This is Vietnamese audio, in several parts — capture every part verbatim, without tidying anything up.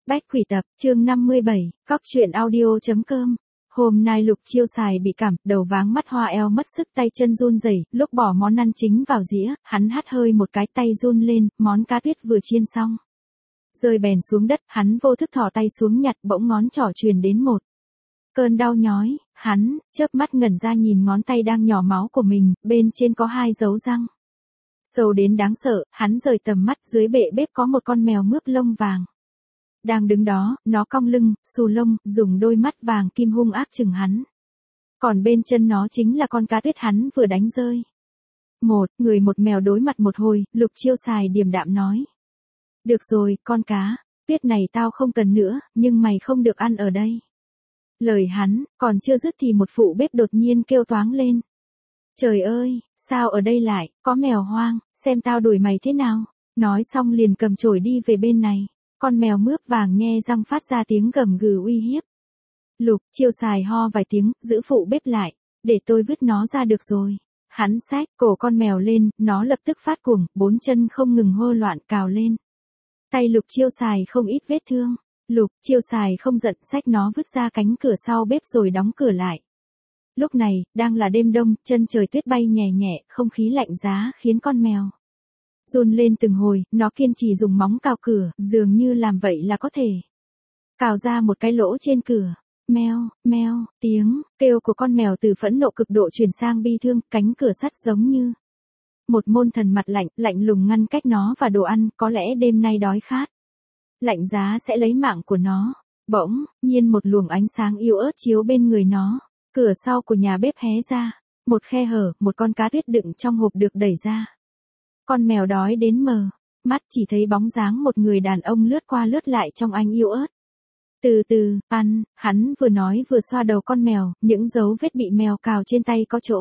Bách Quỷ Tập, chương năm mươi bảy, Cóc truyện audio.com. Hôm nay Lục Chiêu Xài bị cảm, đầu váng mắt hoa, eo mất sức, tay chân run rẩy. Lúc bỏ món ăn chính vào dĩa, hắn hắt hơi một cái, tay run lên, món cá tuyết vừa chiên xong rơi bèn xuống đất, hắn vô thức thò tay xuống nhặt, bỗng ngón trỏ truyền đến một cơn đau nhói, hắn chớp mắt ngẩn ra nhìn ngón tay đang nhỏ máu của mình, bên trên có hai dấu răng sâu đến đáng sợ. Hắn rời tầm mắt, dưới bệ bếp có một con mèo mướp lông vàng đang đứng đó, nó cong lưng, xù lông, dùng đôi mắt vàng kim hung ác chừng hắn. Còn bên chân nó chính là con cá tuyết hắn vừa đánh rơi. Một người một mèo đối mặt một hồi, Lục Chiêu Xài điềm đạm nói: "Được rồi, con cá tuyết này tao không cần nữa, nhưng mày không được ăn ở đây." Lời hắn còn chưa dứt thì một phụ bếp đột nhiên kêu toáng lên: "Trời ơi, sao ở đây lại có mèo hoang, xem tao đuổi mày thế nào." Nói xong liền cầm chổi đi về bên này. Con mèo mướp vàng nhe răng phát ra tiếng gầm gừ uy hiếp. Lục Chiêu Xài ho vài tiếng, giữ phụ bếp lại: "Để tôi vứt nó ra được rồi." Hắn xách cổ con mèo lên, nó lập tức phát cuồng, bốn chân không ngừng hô loạn cào lên. Tay Lục Chiêu Xài không ít vết thương. Lục Chiêu Xài không giận, xách nó vứt ra cánh cửa sau bếp rồi đóng cửa lại. Lúc này, đang là đêm đông, chân trời tuyết bay nhẹ nhẹ, không khí lạnh giá khiến con mèo run lên từng hồi. Nó kiên trì dùng móng cào cửa, dường như làm vậy là có thể cào ra một cái lỗ trên cửa. Meo, meo, tiếng kêu của con mèo từ phẫn nộ cực độ chuyển sang bi thương, cánh cửa sắt giống như một môn thần mặt lạnh, lạnh lùng ngăn cách nó và đồ ăn, có lẽ đêm nay đói khát lạnh giá sẽ lấy mạng của nó. Bỗng nhiên một luồng ánh sáng yếu ớt chiếu bên người nó. Cửa sau của nhà bếp hé ra, một khe hở, một con cá tuyết đựng trong hộp được đẩy ra. Con mèo đói đến mờ mắt, chỉ thấy bóng dáng một người đàn ông lướt qua lướt lại trong ánh yếu ớt. "Từ từ, ăn." Hắn vừa nói vừa xoa đầu con mèo, những dấu vết bị mèo cào trên tay có chỗ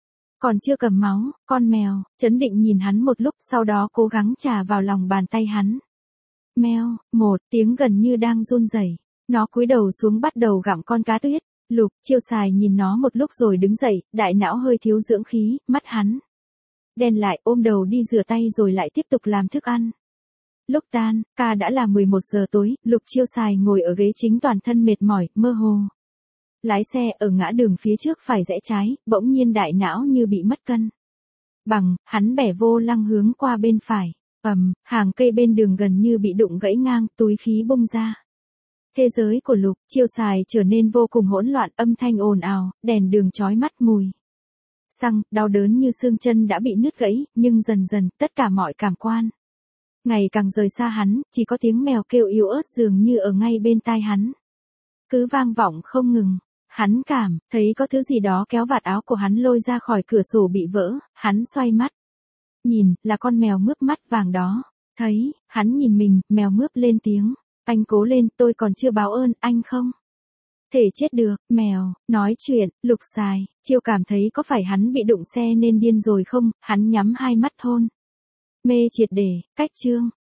còn chưa cầm máu. Con mèo chấn định nhìn hắn một lúc, sau đó cố gắng chà vào lòng bàn tay hắn. Meo, một tiếng gần như đang run rẩy. Nó cúi đầu xuống bắt đầu gặm con cá tuyết. Lục Chiêu Xài nhìn nó một lúc rồi đứng dậy, đại não hơi thiếu dưỡng khí, mắt hắn đen lại, ôm đầu đi rửa tay rồi lại tiếp tục làm thức ăn. Lúc tan ca đã là mười một giờ tối, Lục Chiêu Xài ngồi ở ghế chính, toàn thân mệt mỏi, mơ hồ. Lái xe ở ngã đường phía trước phải rẽ trái, bỗng nhiên đại não như bị mất cân bằng, hắn bẻ vô lăng hướng qua bên phải. Ầm, hàng cây bên đường gần như bị đụng gãy ngang, túi khí bung ra. Thế giới của Lục Chiêu Xài trở nên vô cùng hỗn loạn, âm thanh ồn ào, đèn đường chói mắt, mùi xăng, đau đớn như xương chân đã bị nứt gãy, nhưng dần dần, tất cả mọi cảm quan ngày càng rời xa hắn, chỉ có tiếng mèo kêu yếu ớt dường như ở ngay bên tai hắn cứ vang vọng không ngừng. Hắn cảm thấy có thứ gì đó kéo vạt áo của hắn lôi ra khỏi cửa sổ bị vỡ. Hắn xoay mắt nhìn, là con mèo mướp mắt vàng đó. Thấy hắn nhìn mình, mèo mướp lên tiếng: "Anh cố lên, tôi còn chưa báo ơn anh không thể chết được." Mèo nói chuyện. Lục Xài Chiêu cảm thấy có phải hắn bị đụng xe nên điên rồi không. Hắn nhắm hai mắt hôn mê triệt để. Cách chương